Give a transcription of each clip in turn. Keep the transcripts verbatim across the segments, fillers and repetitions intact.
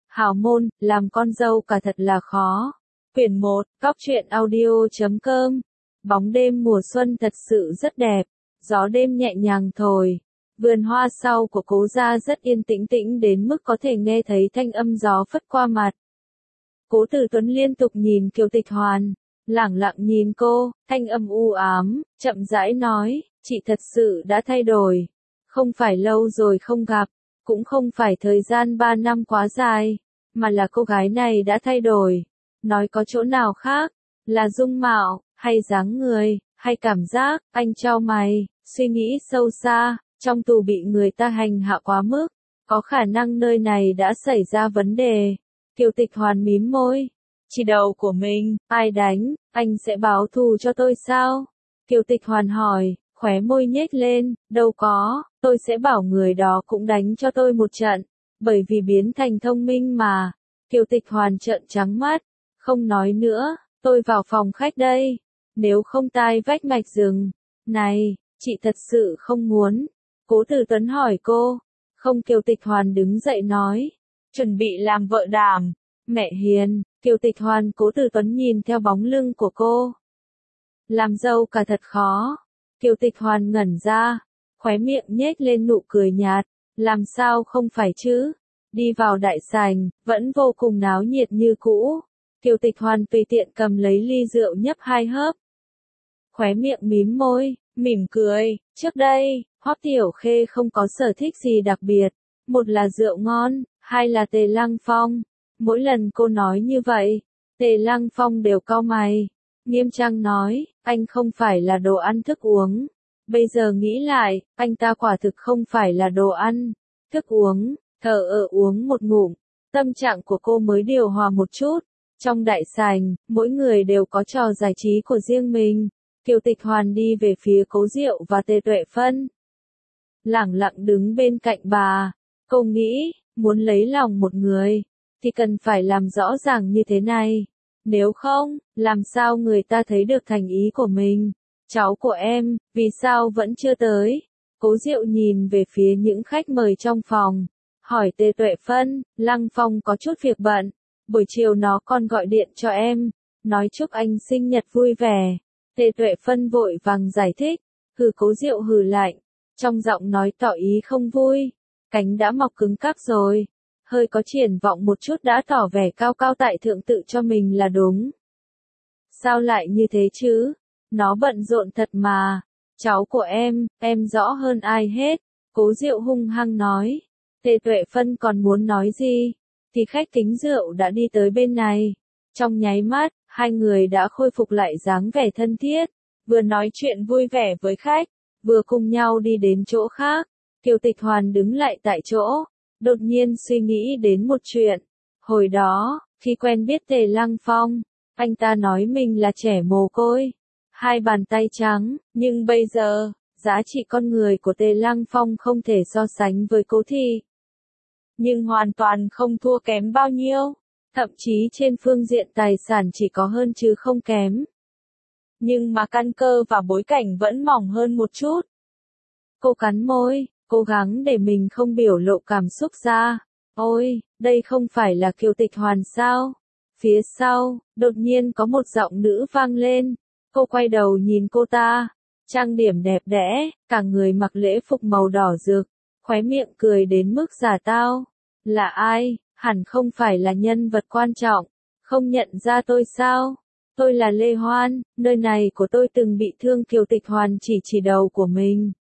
Hào môn, làm con dâu cả thật là khó. Quyển một, Cóc truyện audio chấm com. Bóng đêm mùa xuân thật sự rất đẹp, gió đêm nhẹ nhàng thổi. Vườn hoa sau của Cố gia rất yên tĩnh tĩnh đến mức có thể nghe thấy thanh âm gió phất qua mặt. Cố Tử Tuấn liên tục nhìn Kiều Tịch Hoàn, lẳng lặng nhìn cô, thanh âm u ám, chậm rãi nói, chị thật sự đã thay đổi. Không phải lâu rồi không gặp, cũng không phải thời gian ba năm quá dài, mà là cô gái này đã thay đổi. Nói có chỗ nào khác, là dung mạo, hay dáng người, hay cảm giác, anh chau mày, suy nghĩ sâu xa, trong tù bị người ta hành hạ quá mức, có khả năng nơi này đã xảy ra vấn đề. Kiều Tịch Hoàn mím môi, chỉ đầu của mình, ai đánh, anh sẽ báo thù cho tôi sao? Kiều Tịch Hoàn hỏi, khóe môi nhếch lên, đâu có, tôi sẽ bảo người đó cũng đánh cho tôi một trận, bởi vì biến thành thông minh mà. Kiều Tịch Hoàn trợn trắng mắt, không nói nữa, tôi vào phòng khách đây, nếu không tai vách mạch rừng. Này, chị thật sự không muốn. Cố Tử Tuấn hỏi cô, không. Kiều Tịch Hoàn đứng dậy nói, chuẩn bị làm vợ đảm. Mẹ hiền. Kiều Tịch Hoàn. Cố Tử Tuấn nhìn theo bóng lưng của cô. Làm dâu cả thật khó. Kiều Tịch Hoàn ngẩn ra, khóe miệng nhếch lên nụ cười nhạt, làm sao không phải chứ? Đi vào đại sảnh, vẫn vô cùng náo nhiệt như cũ. Kiều Tịch Hoàn tùy tiện cầm lấy ly rượu nhấp hai hớp. Khóe miệng mím môi, mỉm cười, trước đây, Hoắc Tiểu Khê không có sở thích gì đặc biệt, một là rượu ngon, hai là Tề Lăng Phong. Mỗi lần cô nói như vậy, Tề Lăng Phong đều cau mày, nghiêm trang nói, anh không phải là đồ ăn thức uống. Bây giờ nghĩ lại, anh ta quả thực không phải là đồ ăn, thức uống. Thở ở uống một ngụm, tâm trạng của cô mới điều hòa một chút. Trong đại sảnh, mỗi người đều có trò giải trí của riêng mình. Kiều Tịch Hoàn đi về phía Cố Diệu và Tề Tuệ Phân, lẳng lặng đứng bên cạnh bà. Cô nghĩ, muốn lấy lòng một người, thì cần phải làm rõ ràng như thế này. Nếu không, làm sao người ta thấy được thành ý của mình? Cháu của em, vì sao vẫn chưa tới? Cố Diệu nhìn về phía những khách mời trong phòng, hỏi Tề Tuệ Phân, Lăng Phong có chút việc bận, buổi chiều nó còn gọi điện cho em, nói chúc anh sinh nhật vui vẻ. Tề Tuệ Phân vội vàng giải thích, hừ. Cố Diệu hừ lạnh, trong giọng nói tỏ ý không vui, cánh đã mọc cứng cáp rồi, hơi có triển vọng một chút đã tỏ vẻ cao cao tại thượng tự cho mình là đúng. Sao lại như thế chứ? Nó bận rộn thật mà. Cháu của em, em rõ hơn ai hết. Cố Diệu hung hăng nói. Tề Tuệ Phân còn muốn nói gì, thì khách kính rượu đã đi tới bên này. Trong nháy mắt, hai người đã khôi phục lại dáng vẻ thân thiết, vừa nói chuyện vui vẻ với khách, vừa cùng nhau đi đến chỗ khác. Kiều Tịch Hoàn đứng lại tại chỗ, đột nhiên suy nghĩ đến một chuyện. Hồi đó, khi quen biết Tề Lăng Phong, anh ta nói mình là trẻ mồ côi, hai bàn tay trắng, nhưng bây giờ, giá trị con người của Tề Lăng Phong không thể so sánh với Cố Thị, nhưng hoàn toàn không thua kém bao nhiêu, thậm chí trên phương diện tài sản chỉ có hơn chứ không kém. Nhưng mà căn cơ và bối cảnh vẫn mỏng hơn một chút. Cô cắn môi, cố gắng để mình không biểu lộ cảm xúc ra. Ôi, đây không phải là Kiều Tịch Hoàn sao? Phía sau, đột nhiên có một giọng nữ vang lên. Cô quay đầu nhìn cô ta, trang điểm đẹp đẽ, cả người mặc lễ phục màu đỏ rực, khóe miệng cười đến mức giả tao. Là ai? Hẳn không phải là nhân vật quan trọng, không nhận ra tôi sao? Tôi là Lê Hoan, nơi này của tôi từng bị thương. Kiều Tịch Hoàn chỉ chỉ đầu của mình.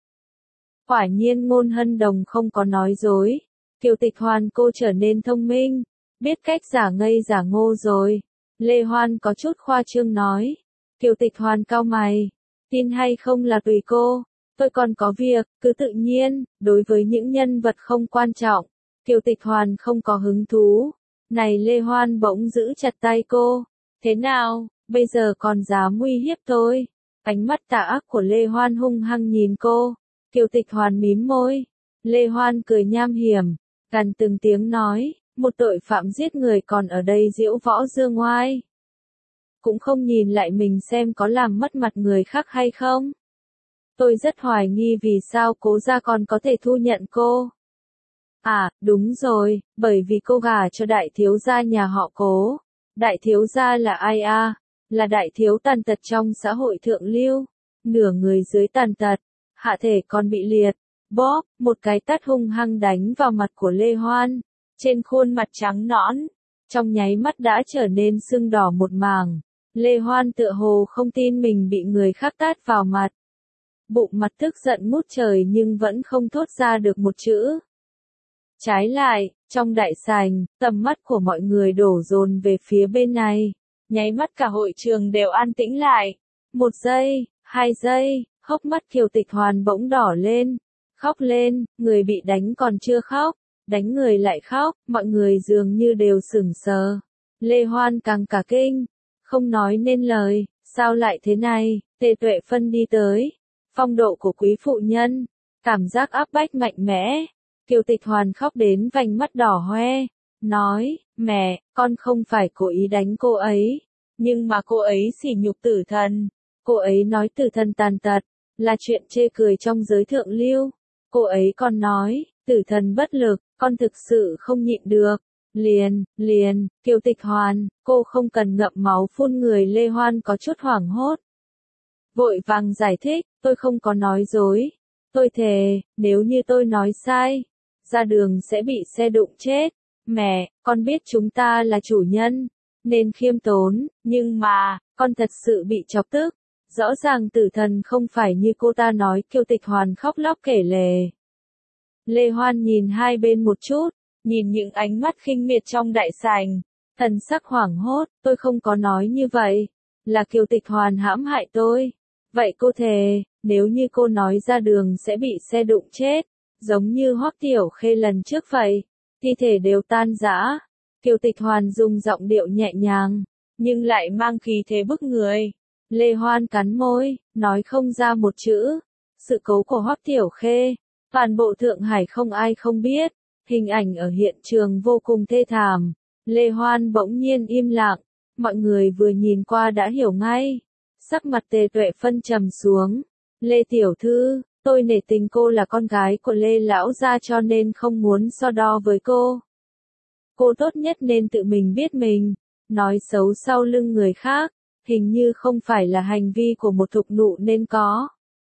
Quả nhiên Ngôn Hân Đồng không có nói dối. Kiều Tịch Hoàn cô trở nên thông minh, biết cách giả ngây giả ngô rồi. Lê Hoan có chút khoa trương nói. Kiều Tịch Hoàn cau mày, tin hay không là tùy cô, tôi còn có việc, cứ tự nhiên. Đối với những nhân vật không quan trọng, Kiều Tịch Hoàn không có hứng thú. Này, Lê Hoan bỗng giữ chặt tay cô. Thế nào, bây giờ còn dám uy hiếp tôi? Ánh mắt tà ác của Lê Hoan hung hăng nhìn cô. Kiều Tịch Hoàn mím môi. Lê Hoan cười nham hiểm, gằn từng tiếng nói, một tội phạm giết người còn ở đây diễu võ dương oai. Cũng không nhìn lại mình xem có làm mất mặt người khác hay không. Tôi rất hoài nghi vì sao Cố gia còn có thể thu nhận cô. À, đúng rồi, bởi vì cô gả cho đại thiếu gia nhà họ Cố. Đại thiếu gia là ai a? Là đại thiếu tàn tật trong xã hội thượng lưu. Nửa người dưới tàn tật, hạ thể còn bị liệt. Bóp, một cái tát hung hăng đánh vào mặt của Lê Hoan. Trên khuôn mặt trắng nõn, trong nháy mắt đã trở nên sưng đỏ một mảng. Lê Hoan tựa hồ không tin mình bị người khác tát vào mặt. Bụng mặt tức giận ngút trời nhưng vẫn không thốt ra được một chữ. Trái lại, trong đại sảnh, tầm mắt của mọi người đổ dồn về phía bên này. Nháy mắt cả hội trường đều an tĩnh lại. Một giây, hai giây, hốc mắt Kiều Tịch Hoàn bỗng đỏ lên. Khóc lên, người bị đánh còn chưa khóc. Đánh người lại khóc, mọi người dường như đều sửng sờ. Lê Hoan càng cả kinh. Không nói nên lời, sao lại thế này, Tề Tuệ Phân đi tới. Phong độ của quý phụ nhân, cảm giác áp bách mạnh mẽ. Kiều Tịch Hoàn khóc đến vành mắt đỏ hoe, nói, mẹ, con không phải cố ý đánh cô ấy, nhưng mà cô ấy sỉ nhục tử thần. Cô ấy nói tử thần tàn tật, là chuyện chê cười trong giới thượng lưu. Cô ấy còn nói, tử thần bất lực, con thực sự không nhịn được. Liền, liền, Kiều Tịch Hoàn, cô không cần ngậm máu phun người. Lê Hoan có chút hoảng hốt. Vội vàng giải thích, tôi không có nói dối. Tôi thề, nếu như tôi nói sai, ra đường sẽ bị xe đụng chết. Mẹ, con biết chúng ta là chủ nhân, nên khiêm tốn, nhưng mà, con thật sự bị chọc tức. Rõ ràng tử thần không phải như cô ta nói. Kiều Tịch Hoàn khóc lóc kể lể. Lê Hoan nhìn hai bên một chút, nhìn những ánh mắt khinh miệt trong đại sảnh, thần sắc hoảng hốt, tôi không có nói như vậy, là Kiều Tịch Hoàn hãm hại tôi. Vậy cô thề, nếu như cô nói ra đường sẽ bị xe đụng chết, giống như Hoắc Tiểu Khê lần trước vậy, thi thể đều tan rã. Kiều Tịch Hoàn dùng giọng điệu nhẹ nhàng, nhưng lại mang khí thế bức người. Lê Hoan cắn môi, nói không ra một chữ. Sự cố của Hoắc Tiểu Khê, toàn bộ Thượng Hải không ai không biết. Hình ảnh ở hiện trường vô cùng thê thảm. Lê Hoan bỗng nhiên im lặng, mọi người vừa nhìn qua đã hiểu ngay. Sắc mặt Tề Tuệ Phân trầm xuống. Lê tiểu thư, tôi nể tình cô là con gái của Lê lão gia cho nên không muốn so đo với cô. Cô tốt nhất nên tự mình biết mình. Nói xấu sau lưng người khác, hình như không phải là hành vi của một thục nụ nên có.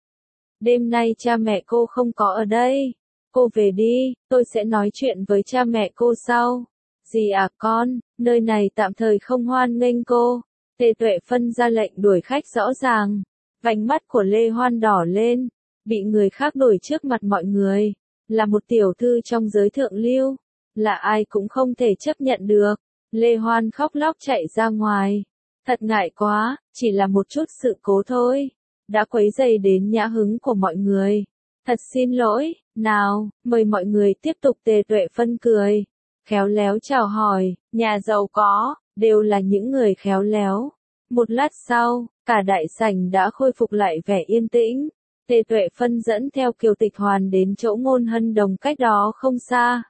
Đêm nay cha mẹ cô không có ở đây. Cô về đi, tôi sẽ nói chuyện với cha mẹ cô sau. Dì à con, nơi này tạm thời không hoan nghênh cô. Tề Tuệ Phân ra lệnh đuổi khách rõ ràng. Vành mắt của Lê Hoan đỏ lên, bị người khác đuổi trước mặt mọi người. Là một tiểu thư trong giới thượng lưu, là ai cũng không thể chấp nhận được. Lê Hoan khóc lóc chạy ra ngoài. Thật ngại quá, chỉ là một chút sự cố thôi. Đã quấy rầy đến nhã hứng của mọi người. Thật xin lỗi, nào, mời mọi người tiếp tục. Tề Tuệ Phân cười, khéo léo chào hỏi, nhà giàu có, đều là những người khéo léo. Một lát sau, cả đại sảnh đã khôi phục lại vẻ yên tĩnh. Tề Tuệ Phân dẫn theo Kiều Tịch Hoàn đến chỗ Ngôn Hân Đồng cách đó không xa.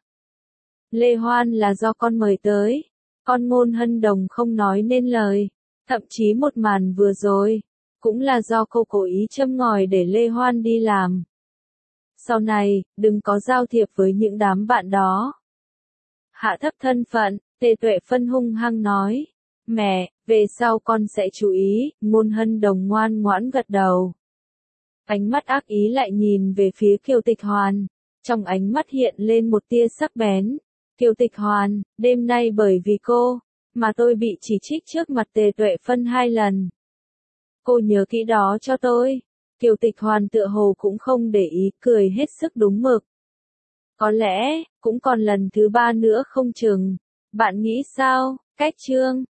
Lê Hoan là do con mời tới. Con Ngôn Hân Đồng không nói nên lời. Thậm chí một màn vừa rồi, cũng là do cô cố ý châm ngòi để Lê Hoan đi làm. Sau này, đừng có giao thiệp với những đám bạn đó. Hạ thấp thân phận, Tề Tuệ Phân hung hăng nói. Mẹ, về sau con sẽ chú ý. Ngôn Hân Đồng ngoan ngoãn gật đầu. Ánh mắt ác ý lại nhìn về phía Kiều Tịch Hoàn. Trong ánh mắt hiện lên một tia sắc bén. Kiều Tịch Hoàn, đêm nay bởi vì cô, mà tôi bị chỉ trích trước mặt Tề Tuệ Phân hai lần. Cô nhớ kỹ đó cho tôi. Kiều Tịch Hoàn tựa hồ cũng không để ý, cười hết sức đúng mực. Có lẽ, cũng còn lần thứ ba nữa không chừng. Bạn nghĩ sao? Cách chương